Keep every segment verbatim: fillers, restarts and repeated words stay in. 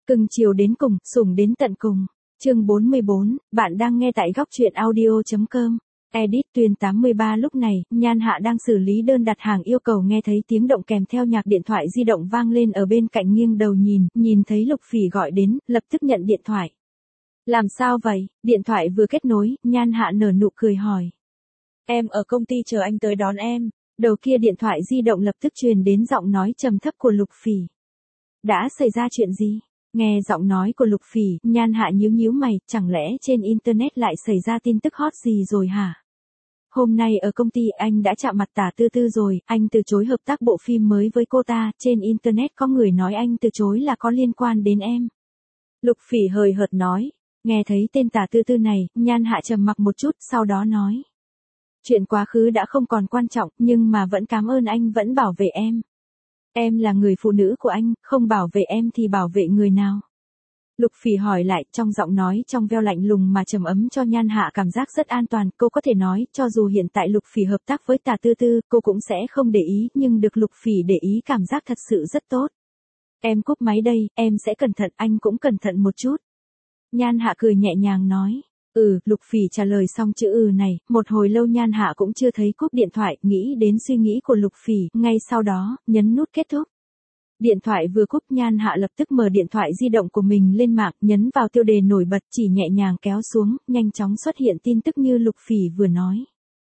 Cưng chiều đến cùng, sủng đến tận cùng. Chương bốn mươi bốn, bạn đang nghe tại góc truyện audio.com. Edit Tuyền tám mươi ba. Lúc này, Nhan Hạ đang xử lý đơn đặt hàng yêu cầu, nghe thấy tiếng động kèm theo nhạc điện thoại di động vang lên ở bên cạnh, nghiêng đầu nhìn, nhìn thấy Lục Phỉ gọi đến, lập tức nhận điện thoại. Làm sao vậy? Điện thoại vừa kết nối, Nhan Hạ nở nụ cười hỏi. Em ở công ty chờ anh tới đón em. Đầu kia điện thoại di động lập tức truyền đến giọng nói trầm thấp của Lục Phỉ. Đã xảy ra chuyện gì? Nghe giọng nói của Lục Phỉ, Nhan Hạ nhíu nhíu mày, chẳng lẽ trên internet lại xảy ra tin tức hot gì rồi hả? Hôm nay ở công ty anh đã chạm mặt Tả Tư Tư rồi, anh từ chối hợp tác bộ phim mới với cô ta, trên internet có người nói anh từ chối là có liên quan đến em. Lục Phỉ hời hợt nói, nghe thấy tên Tả Tư Tư này, Nhan Hạ trầm mặc một chút, sau đó nói. Chuyện quá khứ đã không còn quan trọng, nhưng mà vẫn cảm ơn anh vẫn bảo vệ em. Em là người phụ nữ của anh, không bảo vệ em thì bảo vệ người nào? Lục Phỉ hỏi lại, trong giọng nói trong veo lạnh lùng mà trầm ấm cho Nhan Hạ cảm giác rất an toàn. Cô có thể nói, cho dù hiện tại Lục Phỉ hợp tác với Tả Tư Tư, cô cũng sẽ không để ý, nhưng được Lục Phỉ để ý cảm giác thật sự rất tốt. Em cúp máy đây, em sẽ cẩn thận, anh cũng cẩn thận một chút. Nhan Hạ cười nhẹ nhàng nói. Ừ, Lục Phỉ trả lời xong chữ ừ này, một hồi lâu Nhan Hạ cũng chưa thấy cúp điện thoại, nghĩ đến suy nghĩ của Lục Phỉ, ngay sau đó, nhấn nút kết thúc. Điện thoại vừa cúp, Nhan Hạ lập tức mở điện thoại di động của mình lên mạng, nhấn vào tiêu đề nổi bật, chỉ nhẹ nhàng kéo xuống, nhanh chóng xuất hiện tin tức như Lục Phỉ vừa nói.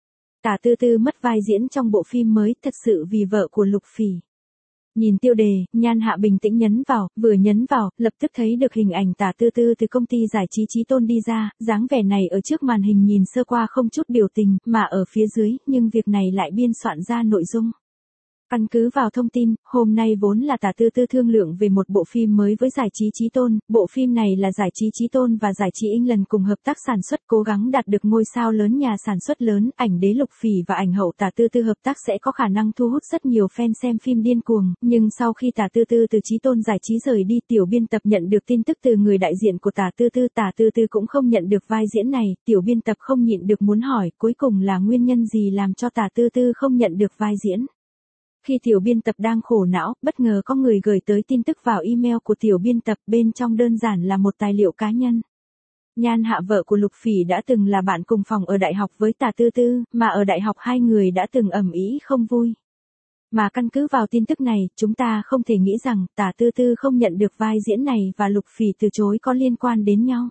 Tả Tư Tư mất vai diễn trong bộ phim mới, thật sự vì vợ của Lục Phỉ. Nhìn tiêu đề, Nhan Hạ bình tĩnh nhấn vào, vừa nhấn vào, lập tức thấy được hình ảnh Tả Tư Tư từ công ty giải trí Chí Tôn đi ra, dáng vẻ này ở trước màn hình nhìn sơ qua không chút biểu tình, mà ở phía dưới, nhưng việc này lại biên soạn ra nội dung. Căn cứ vào thông tin, hôm nay vốn là Tả Tư Tư thương lượng về một bộ phim mới với giải trí Chí Tôn, bộ phim này là giải trí Chí Tôn và giải trí England cùng hợp tác sản xuất, cố gắng đạt được ngôi sao lớn nhà sản xuất lớn, ảnh đế Lục Phỉ và ảnh hậu Tả Tư Tư hợp tác sẽ có khả năng thu hút rất nhiều fan xem phim điên cuồng, nhưng sau khi Tả Tư Tư từ Chí Tôn giải trí rời đi, tiểu biên tập nhận được tin tức từ người đại diện của Tả Tư Tư, Tả Tư Tư cũng không nhận được vai diễn này, tiểu biên tập không nhịn được muốn hỏi, cuối cùng là nguyên nhân gì làm cho Tả Tư Tư không nhận được vai diễn. Khi tiểu biên tập đang khổ não, bất ngờ có người gửi tới tin tức vào email của tiểu biên tập, bên trong đơn giản là một tài liệu cá nhân. Nhan Hạ vợ của Lục Phỉ đã từng là bạn cùng phòng ở đại học với Tả Tư Tư, mà ở đại học hai người đã từng ầm ĩ không vui. Mà căn cứ vào tin tức này, chúng ta không thể nghĩ rằng Tả Tư Tư không nhận được vai diễn này và Lục Phỉ từ chối có liên quan đến nhau.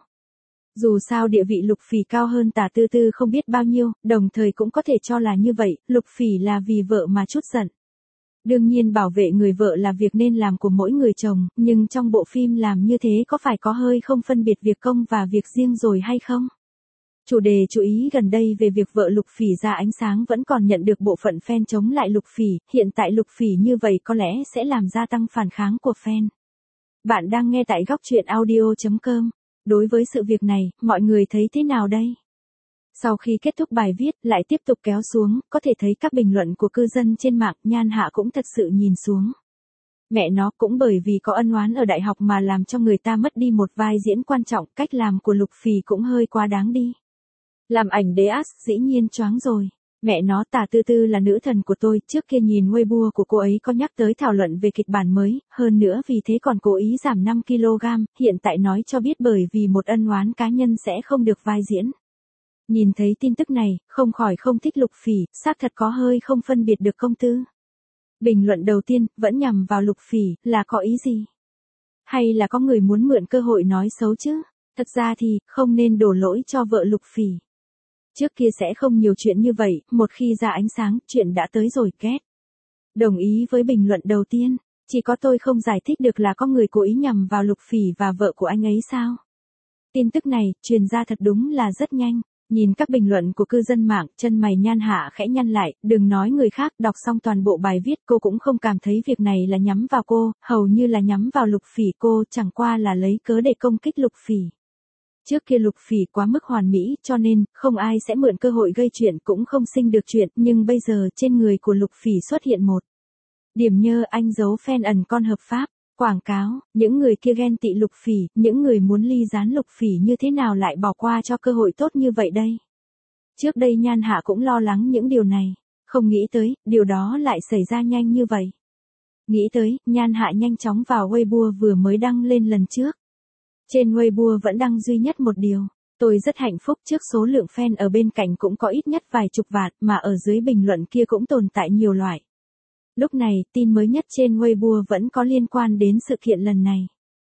Dù sao địa vị Lục Phỉ cao hơn Tả Tư Tư không biết bao nhiêu, đồng thời cũng có thể cho là như vậy, Lục Phỉ là vì vợ mà chút giận. Đương nhiên bảo vệ người vợ là việc nên làm của mỗi người chồng, nhưng trong bộ phim làm như thế có phải có hơi không phân biệt việc công và việc riêng rồi hay không? Chủ đề chú ý gần đây về việc vợ Lục Phỉ ra ánh sáng vẫn còn nhận được bộ phận fan chống lại Lục Phỉ, hiện tại Lục Phỉ như vậy có lẽ sẽ làm gia tăng phản kháng của fan. Bạn đang nghe tại góc truyện audio.com. Đối với sự việc này, mọi người thấy thế nào đây? Sau khi kết thúc bài viết, lại tiếp tục kéo xuống, có thể thấy các bình luận của cư dân trên mạng, Nhan Hạ cũng thật sự nhìn xuống. Mẹ nó, cũng bởi vì có ân oán ở đại học mà làm cho người ta mất đi một vai diễn quan trọng, cách làm của Lục Phỉ cũng hơi quá đáng đi. Làm ảnh đế ác, dĩ nhiên choáng rồi. Mẹ nó, Tả Tư Tư là nữ thần của tôi, trước kia nhìn Weibo của cô ấy có nhắc tới thảo luận về kịch bản mới, hơn nữa vì thế còn cố ý giảm năm ki lô gam, hiện tại nói cho biết bởi vì một ân oán cá nhân sẽ không được vai diễn. Nhìn thấy tin tức này, không khỏi không thích Lục Phỉ, xác thật có hơi không phân biệt được công tư. Bình luận đầu tiên, vẫn nhằm vào Lục Phỉ, là có ý gì? Hay là có người muốn mượn cơ hội nói xấu chứ? Thật ra thì, không nên đổ lỗi cho vợ Lục Phỉ. Trước kia sẽ không nhiều chuyện như vậy, một khi ra ánh sáng, chuyện đã tới rồi, ghét. Đồng ý với bình luận đầu tiên, chỉ có tôi không giải thích được là có người cố ý nhằm vào Lục Phỉ và vợ của anh ấy sao? Tin tức này, truyền ra thật đúng là rất nhanh. Nhìn các bình luận của cư dân mạng, chân mày Nhan Hạ khẽ nhăn lại, đừng nói người khác, đọc xong toàn bộ bài viết cô cũng không cảm thấy việc này là nhắm vào cô, hầu như là nhắm vào Lục Phỉ, cô chẳng qua là lấy cớ để công kích Lục Phỉ. Trước kia Lục Phỉ quá mức hoàn mỹ, cho nên, không ai sẽ mượn cơ hội gây chuyện cũng không sinh được chuyện, nhưng bây giờ trên người của Lục Phỉ xuất hiện một điểm nhơ, anh giấu fan ẩn con hợp pháp. Quảng cáo, những người kia ghen tị Lục Phỉ, những người muốn ly gián Lục Phỉ như thế nào lại bỏ qua cho cơ hội tốt như vậy đây? Trước đây Nhan Hạ cũng lo lắng những điều này, không nghĩ tới, điều đó lại xảy ra nhanh như vậy. Nghĩ tới, Nhan Hạ nhanh chóng vào Weibo vừa mới đăng lên lần trước. Trên Weibo vẫn đăng duy nhất một điều. Tôi rất hạnh phúc trước số lượng fan ở bên cạnh cũng có ít nhất vài chục vạn, mà ở dưới bình luận kia cũng tồn tại nhiều loại. Lúc này, tin mới nhất trên Weibo vẫn có liên quan đến sự kiện lần này.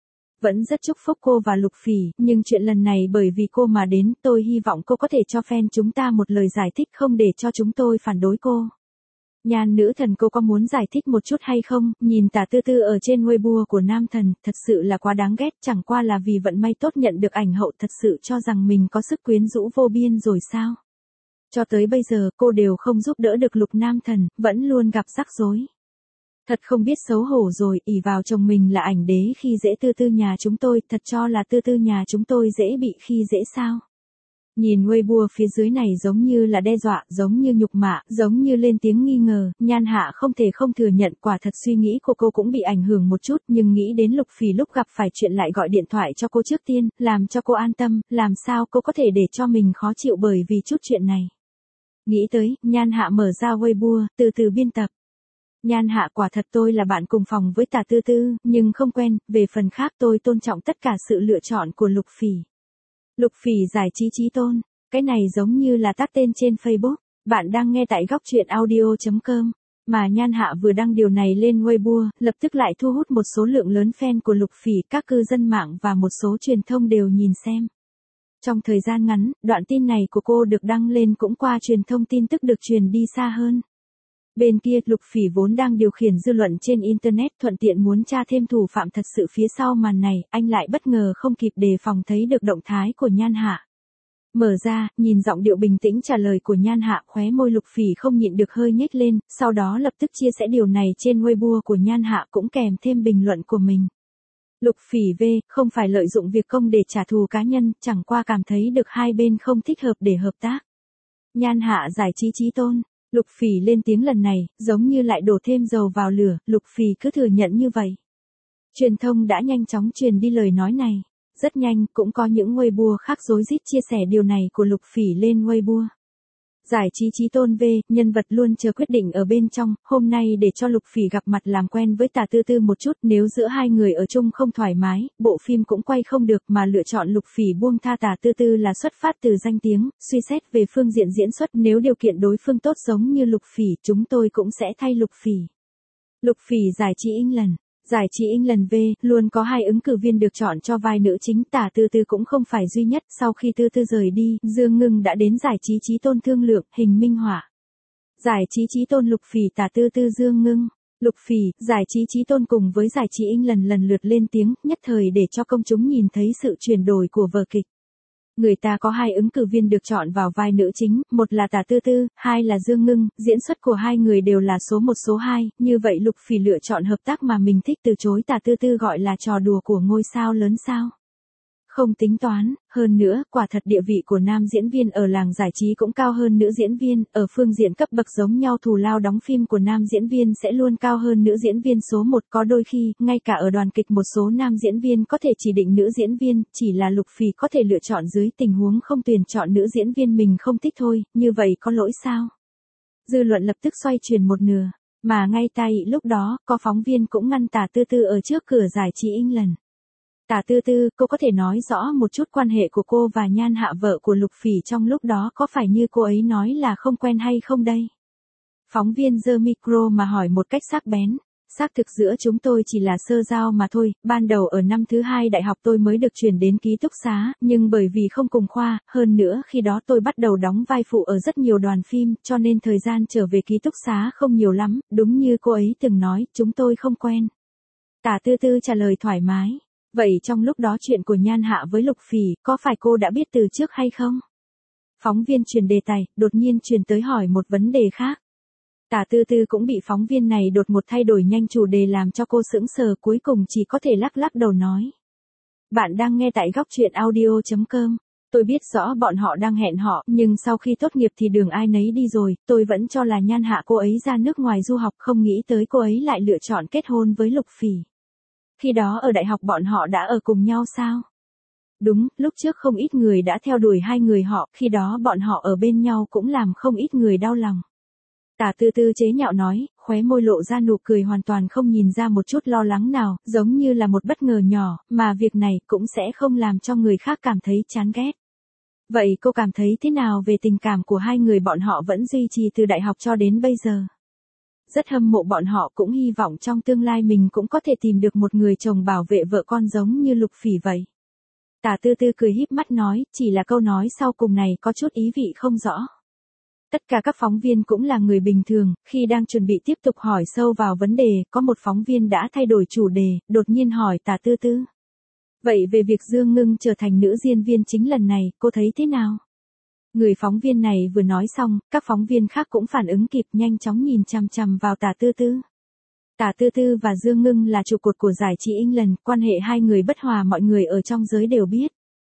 Vẫn rất chúc phúc cô và Lục Phỉ, nhưng chuyện lần này bởi vì cô mà đến, tôi hy vọng cô có thể cho fan chúng ta một lời giải thích không để cho chúng tôi phản đối cô. Nhan nữ thần cô có muốn giải thích một chút hay không? Nhìn Tả Tư Tư ở trên Weibo của nam thần, thật sự là quá đáng ghét, chẳng qua là vì vận may tốt nhận được ảnh hậu thật sự cho rằng mình có sức quyến rũ vô biên rồi sao? Cho tới bây giờ cô đều không giúp đỡ được Lục nam thần, vẫn luôn gặp rắc rối. Thật không biết xấu hổ rồi, ỷ vào chồng mình là ảnh đế khi dễ Tư Tư nhà chúng tôi, thật cho là Tư Tư nhà chúng tôi dễ bị khi dễ sao? Nhìn Weibo phía dưới này giống như là đe dọa, giống như nhục mạ, giống như lên tiếng nghi ngờ, Nhan Hạ không thể không thừa nhận quả thật suy nghĩ của cô cũng bị ảnh hưởng một chút, nhưng nghĩ đến Lục Phỉ lúc gặp phải chuyện lại gọi điện thoại cho cô trước tiên, làm cho cô an tâm, làm sao cô có thể để cho mình khó chịu bởi vì chút chuyện này. Nghĩ tới, Nhan Hạ mở ra Weibo, từ từ biên tập. Nhan Hạ quả thật tôi là bạn cùng phòng với Tả Tư Tư, nhưng không quen, về phần khác tôi tôn trọng tất cả sự lựa chọn của Lục Phỉ. Lục Phỉ giải trí chí tôn, cái này giống như là tag tên trên Facebook, bạn đang nghe tại góc truyện audio chấm com, mà Nhan Hạ vừa đăng điều này lên Weibo, lập tức lại thu hút một số lượng lớn fan của Lục Phỉ, các cư dân mạng và một số truyền thông đều nhìn xem. Trong thời gian ngắn, đoạn tin này của cô được đăng lên cũng qua truyền thông tin tức được truyền đi xa hơn. Bên kia, Lục Phỉ vốn đang điều khiển dư luận trên Internet thuận tiện muốn tra thêm thủ phạm thật sự phía sau màn này, anh lại bất ngờ không kịp đề phòng thấy được động thái của Nhan Hạ. Mở ra, nhìn giọng điệu bình tĩnh trả lời của Nhan Hạ, khóe môi Lục Phỉ không nhịn được hơi nhếch lên, sau đó lập tức chia sẻ điều này trên Weibo của Nhan Hạ cũng kèm thêm bình luận của mình. Lục Phỉ V, không phải lợi dụng việc công để trả thù cá nhân, chẳng qua cảm thấy được hai bên không thích hợp để hợp tác. Nhan Hạ giải trí chí tôn. Lục Phỉ lên tiếng lần này, giống như lại đổ thêm dầu vào lửa, Lục Phỉ cứ thừa nhận như vậy. Truyền thông đã nhanh chóng truyền đi lời nói này. Rất nhanh, cũng có những Weibo khác rối rít chia sẻ điều này của Lục Phỉ lên Weibo. Giải trí chí tôn V, nhân vật luôn chờ quyết định ở bên trong, hôm nay để cho Lục Phỉ gặp mặt làm quen với Tả Tư Tư một chút, nếu giữa hai người ở chung không thoải mái, bộ phim cũng quay không được mà lựa chọn Lục Phỉ buông tha Tả Tư Tư là xuất phát từ danh tiếng, suy xét về phương diện diễn xuất, nếu điều kiện đối phương tốt giống như Lục Phỉ, chúng tôi cũng sẽ thay Lục Phỉ. Lục Phỉ giải trí England. Giải trí England V, luôn có hai ứng cử viên được chọn cho vai nữ chính, Tả Tư Tư cũng không phải duy nhất, sau khi Tư Tư rời đi, Dương Ngưng đã đến giải trí chí tôn thương lượng, hình minh họa. Giải trí chí tôn Lục Phỉ Tả Tư Tư Dương Ngưng. Lục Phỉ, giải trí chí tôn cùng với giải trí England lần lượt lên tiếng, nhất thời để cho công chúng nhìn thấy sự chuyển đổi của vở kịch. Người ta có hai ứng cử viên được chọn vào vai nữ chính, một là Tả Tư Tư, hai là Dương Ngưng, diễn xuất của hai người đều là số một số hai, như vậy Lục Phỉ lựa chọn hợp tác mà mình thích từ chối Tả Tư Tư gọi là trò đùa của ngôi sao lớn sao. Không tính toán, hơn nữa, quả thật địa vị của nam diễn viên ở làng giải trí cũng cao hơn nữ diễn viên, ở phương diện cấp bậc giống nhau thù lao đóng phim của nam diễn viên sẽ luôn cao hơn nữ diễn viên số một, có đôi khi, ngay cả ở đoàn kịch một số nam diễn viên có thể chỉ định nữ diễn viên, chỉ là Lục Phỉ có thể lựa chọn dưới tình huống không tuyển chọn nữ diễn viên mình không thích thôi, như vậy có lỗi sao? Dư luận lập tức xoay chuyển một nửa, mà ngay tay lúc đó, có phóng viên cũng ngăn Tả Tư Tư ở trước cửa giải trí England. Tả Tư Tư, cô có thể nói rõ một chút quan hệ của cô và Nhan Hạ vợ của Lục Phỉ trong lúc đó có phải như cô ấy nói là không quen hay không đây? Phóng viên giơ micro mà hỏi một cách sắc bén. Xác thực giữa chúng tôi chỉ là sơ giao mà thôi, ban đầu ở năm thứ hai đại học tôi mới được chuyển đến ký túc xá, nhưng bởi vì không cùng khoa, hơn nữa khi đó tôi bắt đầu đóng vai phụ ở rất nhiều đoàn phim, cho nên thời gian trở về ký túc xá không nhiều lắm, đúng như cô ấy từng nói, chúng tôi không quen. Tả Tư Tư trả lời thoải mái. Vậy trong lúc đó chuyện của Nhan Hạ với Lục Phỉ, có phải cô đã biết từ trước hay không? Phóng viên chuyển đề tài, đột nhiên chuyển tới hỏi một vấn đề khác. Tả Tư Tư cũng bị phóng viên này đột một thay đổi nhanh chủ đề làm cho cô sững sờ, cuối cùng chỉ có thể lắc lắc đầu nói. Bạn đang nghe tại góc truyện audio chấm com. Tôi biết rõ bọn họ đang hẹn họ, nhưng sau khi tốt nghiệp thì đường ai nấy đi rồi, tôi vẫn cho là Nhan Hạ cô ấy ra nước ngoài du học, không nghĩ tới cô ấy lại lựa chọn kết hôn với Lục Phỉ. Khi đó ở đại học bọn họ đã ở cùng nhau sao? Đúng, lúc trước không ít người đã theo đuổi hai người họ, khi đó bọn họ ở bên nhau cũng làm không ít người đau lòng. Tả Tư Tư chế nhạo nói, khóe môi lộ ra nụ cười hoàn toàn không nhìn ra một chút lo lắng nào, giống như là một bất ngờ nhỏ, mà việc này cũng sẽ không làm cho người khác cảm thấy chán ghét. Vậy cô cảm thấy thế nào về tình cảm của hai người bọn họ vẫn duy trì từ đại học cho đến bây giờ? Rất hâm mộ bọn họ, cũng hy vọng trong tương lai mình cũng có thể tìm được một người chồng bảo vệ vợ con giống như Lục Phỉ vậy. Tả Tư Tư cười híp mắt nói, chỉ là câu nói sau cùng này có chút ý vị không rõ. Tất cả các phóng viên cũng là người bình thường, khi đang chuẩn bị tiếp tục hỏi sâu vào vấn đề, có một phóng viên đã thay đổi chủ đề, đột nhiên hỏi Tả Tư Tư. Vậy về việc Dương Ngưng trở thành nữ diễn viên chính lần này, cô thấy thế nào? Người phóng viên này vừa nói xong, các phóng viên khác cũng phản ứng kịp, nhanh chóng nhìn chằm chằm vào Tả Tư Tư. Tả Tư Tư và Dương Ngưng là trụ cột của giải trí England, quan hệ hai người bất hòa mọi người ở trong giới đều biết.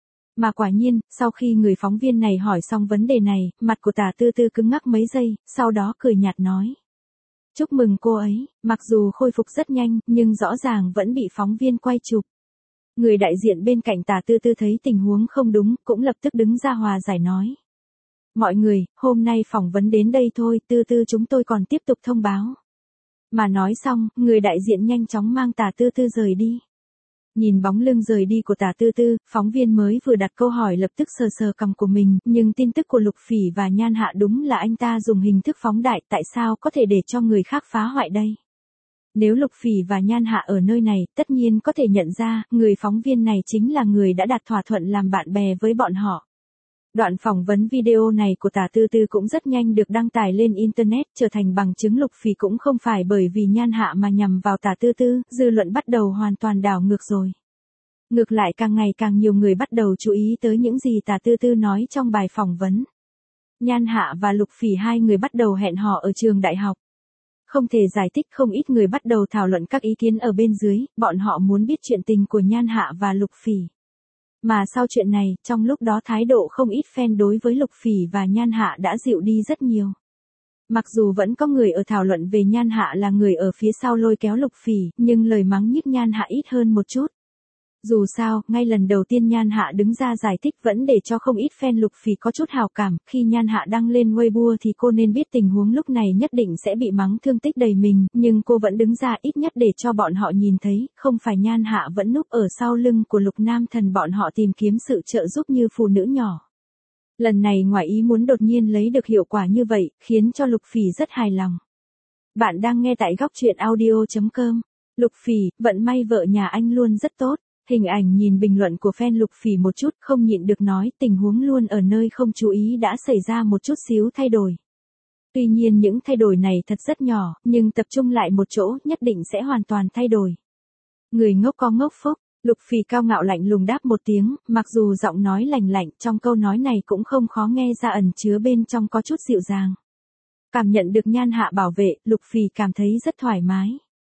Mà quả nhiên, sau khi người phóng viên này hỏi xong vấn đề này, mặt của Tả Tư Tư cứng ngắc mấy giây, sau đó cười nhạt nói. Chúc mừng cô ấy, mặc dù khôi phục rất nhanh, nhưng rõ ràng vẫn bị phóng viên quay chụp. Người đại diện bên cạnh Tả Tư Tư thấy tình huống không đúng, cũng lập tức đứng ra hòa giải nói. Mọi người, hôm nay phỏng vấn đến đây thôi, Tư Tư chúng tôi còn tiếp tục thông báo. Mà nói xong, người đại diện nhanh chóng mang Tả Tư Tư rời đi. Nhìn bóng lưng rời đi của Tả Tư Tư, phóng viên mới vừa đặt câu hỏi lập tức sờ sờ cằm của mình, nhưng tin tức của Lục Phỉ và Nhan Hạ đúng là anh ta dùng hình thức phóng đại, tại sao có thể để cho người khác phá hoại đây? Nếu Lục Phỉ và Nhan Hạ ở nơi này, tất nhiên có thể nhận ra, người phóng viên này chính là người đã đặt thỏa thuận làm bạn bè với bọn họ. Đoạn phỏng vấn video này của Tả Tư Tư cũng rất nhanh được đăng tải lên Internet, trở thành bằng chứng Lục Phỉ cũng không phải bởi vì Nhan Hạ mà nhằm vào Tả Tư Tư, dư luận bắt đầu hoàn toàn đảo ngược rồi. Ngược lại càng ngày càng nhiều người bắt đầu chú ý tới những gì Tả Tư Tư nói trong bài phỏng vấn. Nhan Hạ và Lục Phỉ hai người bắt đầu hẹn hò ở trường đại học. Không thể giải thích, không ít người bắt đầu thảo luận các ý kiến ở bên dưới, bọn họ muốn biết chuyện tình của Nhan Hạ và Lục Phỉ. Mà sau chuyện này, trong lúc đó thái độ không ít fan đối với Lục Phỉ và Nhan Hạ đã dịu đi rất nhiều. Mặc dù vẫn có người ở thảo luận về Nhan Hạ là người ở phía sau lôi kéo Lục Phỉ, nhưng lời mắng nhiếc Nhan Hạ ít hơn một chút. Dù sao, ngay lần đầu tiên Nhan Hạ đứng ra giải thích vẫn để cho không ít fan Lục Phỉ có chút hào cảm, khi Nhan Hạ đăng lên Weibo thì cô nên biết tình huống lúc này nhất định sẽ bị mắng thương tích đầy mình, nhưng cô vẫn đứng ra ít nhất để cho bọn họ nhìn thấy, không phải Nhan Hạ vẫn núp ở sau lưng của Lục Nam Thần bọn họ tìm kiếm sự trợ giúp như phụ nữ nhỏ. Lần này ngoài ý muốn đột nhiên lấy được hiệu quả như vậy, khiến cho Lục Phỉ rất hài lòng. Bạn đang nghe tại góc truyện audio chấm com. Lục Phỉ, vận may vợ nhà anh luôn rất tốt. Hình ảnh nhìn bình luận của fan Lục Phỉ một chút, không nhịn được nói, tình huống luôn ở nơi không chú ý đã xảy ra một chút xíu thay đổi. Tuy nhiên những thay đổi này thật rất nhỏ, nhưng tập trung lại một chỗ, nhất định sẽ hoàn toàn thay đổi. Người ngốc có ngốc phúc, Lục Phỉ cao ngạo lạnh lùng đáp một tiếng, mặc dù giọng nói lành lạnh, trong câu nói này cũng không khó nghe ra ẩn chứa bên trong có chút dịu dàng. Cảm nhận được Nhan Hạ bảo vệ, Lục Phỉ cảm thấy rất thoải mái.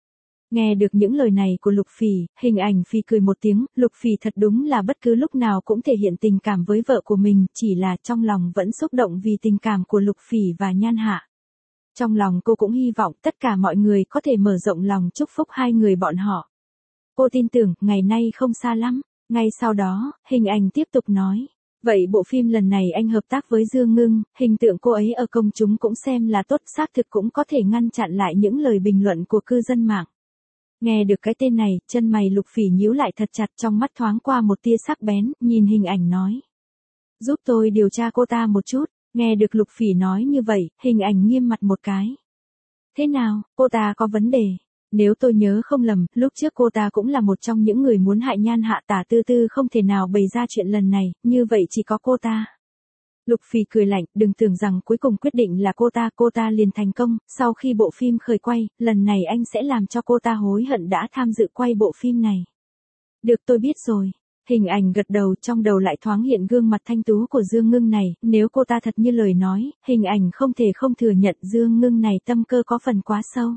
Nghe được những lời này của Lục Phỉ, hình ảnh Phỉ cười một tiếng, Lục Phỉ thật đúng là bất cứ lúc nào cũng thể hiện tình cảm với vợ của mình, chỉ là trong lòng vẫn xúc động vì tình cảm của Lục Phỉ và Nhan Hạ. Trong lòng cô cũng hy vọng tất cả mọi người có thể mở rộng lòng chúc phúc hai người bọn họ. Cô tin tưởng, ngày nay không xa lắm. Ngay sau đó, hình ảnh tiếp tục nói. Vậy bộ phim lần này anh hợp tác với Dương Ngưng, hình tượng cô ấy ở công chúng cũng xem là tốt, xác thực cũng có thể ngăn chặn lại những lời bình luận của cư dân mạng. Nghe được cái tên này, chân mày Lục Phỉ nhíu lại thật chặt, trong mắt thoáng qua một tia sắc bén, nhìn hình ảnh nói. Giúp tôi điều tra cô ta một chút. Nghe được Lục Phỉ nói như vậy, hình ảnh nghiêm mặt một cái. Thế nào, cô ta có vấn đề? Nếu tôi nhớ không lầm, lúc trước cô ta cũng là một trong những người muốn hại Nhan Hạ, Tả Tư Tư không thể nào bày ra chuyện lần này, như vậy chỉ có cô ta. Lục Phỉ cười lạnh, đừng tưởng rằng cuối cùng quyết định là cô ta, cô ta liền thành công, sau khi bộ phim khởi quay, lần này anh sẽ làm cho cô ta hối hận đã tham dự quay bộ phim này. Được, tôi biết rồi. Hình ảnh gật đầu, trong đầu lại thoáng hiện gương mặt thanh tú của Dương Ngưng này, nếu cô ta thật như lời nói, hình ảnh không thể không thừa nhận Dương Ngưng này tâm cơ có phần quá sâu.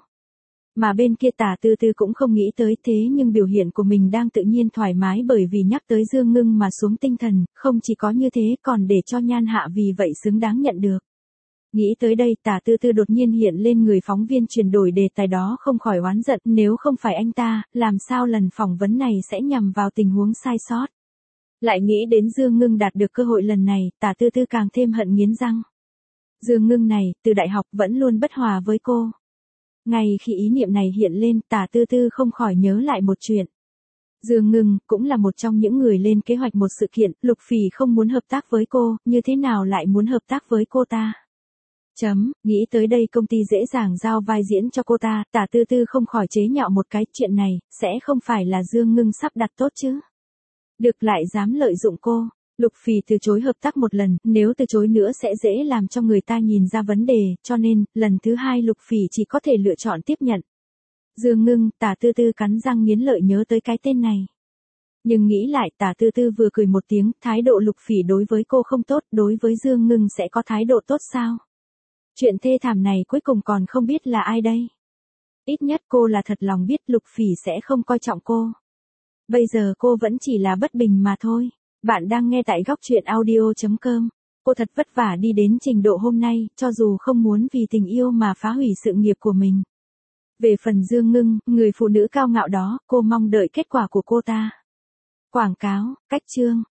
Mà bên kia Tả Tư Tư cũng không nghĩ tới thế, nhưng biểu hiện của mình đang tự nhiên thoải mái bởi vì nhắc tới Dương Ngưng mà xuống tinh thần, không chỉ có như thế còn để cho Nhan Hạ vì vậy xứng đáng nhận được. Nghĩ tới đây, Tả Tư Tư đột nhiên hiện lên người phóng viên chuyển đổi đề tài đó, không khỏi oán giận, nếu không phải anh ta, làm sao lần phỏng vấn này sẽ nhằm vào tình huống sai sót. Lại nghĩ đến Dương Ngưng đạt được cơ hội lần này, Tả Tư Tư càng thêm hận nghiến răng. Dương Ngưng này, từ đại học vẫn luôn bất hòa với cô. Ngay khi ý niệm này hiện lên, Tả Tư Tư không khỏi nhớ lại một chuyện. Dương Ngưng cũng là một trong những người lên kế hoạch một sự kiện, Lục Phỉ không muốn hợp tác với cô, như thế nào lại muốn hợp tác với cô ta? Chấm, nghĩ tới đây công ty dễ dàng giao vai diễn cho cô ta, Tả Tư Tư không khỏi chế nhạo một cái, chuyện này, sẽ không phải là Dương Ngưng sắp đặt tốt chứ? Được lại dám lợi dụng cô. Lục Phỉ từ chối hợp tác một lần, nếu từ chối nữa sẽ dễ làm cho người ta nhìn ra vấn đề, cho nên, lần thứ hai Lục Phỉ chỉ có thể lựa chọn tiếp nhận. Dương Ngưng, Tả Tư Tư cắn răng nghiến lợi nhớ tới cái tên này. Nhưng nghĩ lại, Tả Tư Tư vừa cười một tiếng, thái độ Lục Phỉ đối với cô không tốt, đối với Dương Ngưng sẽ có thái độ tốt sao? Chuyện thê thảm này cuối cùng còn không biết là ai đây? Ít nhất cô là thật lòng biết Lục Phỉ sẽ không coi trọng cô. Bây giờ cô vẫn chỉ là bất bình mà thôi. Bạn đang nghe tại góc truyện audio chấm com. Cô thật vất vả đi đến trình độ hôm nay, cho dù không muốn vì tình yêu mà phá hủy sự nghiệp của mình. Về phần Dương Ngưng, người phụ nữ cao ngạo đó, cô mong đợi kết quả của cô ta. Quảng cáo, cách chương.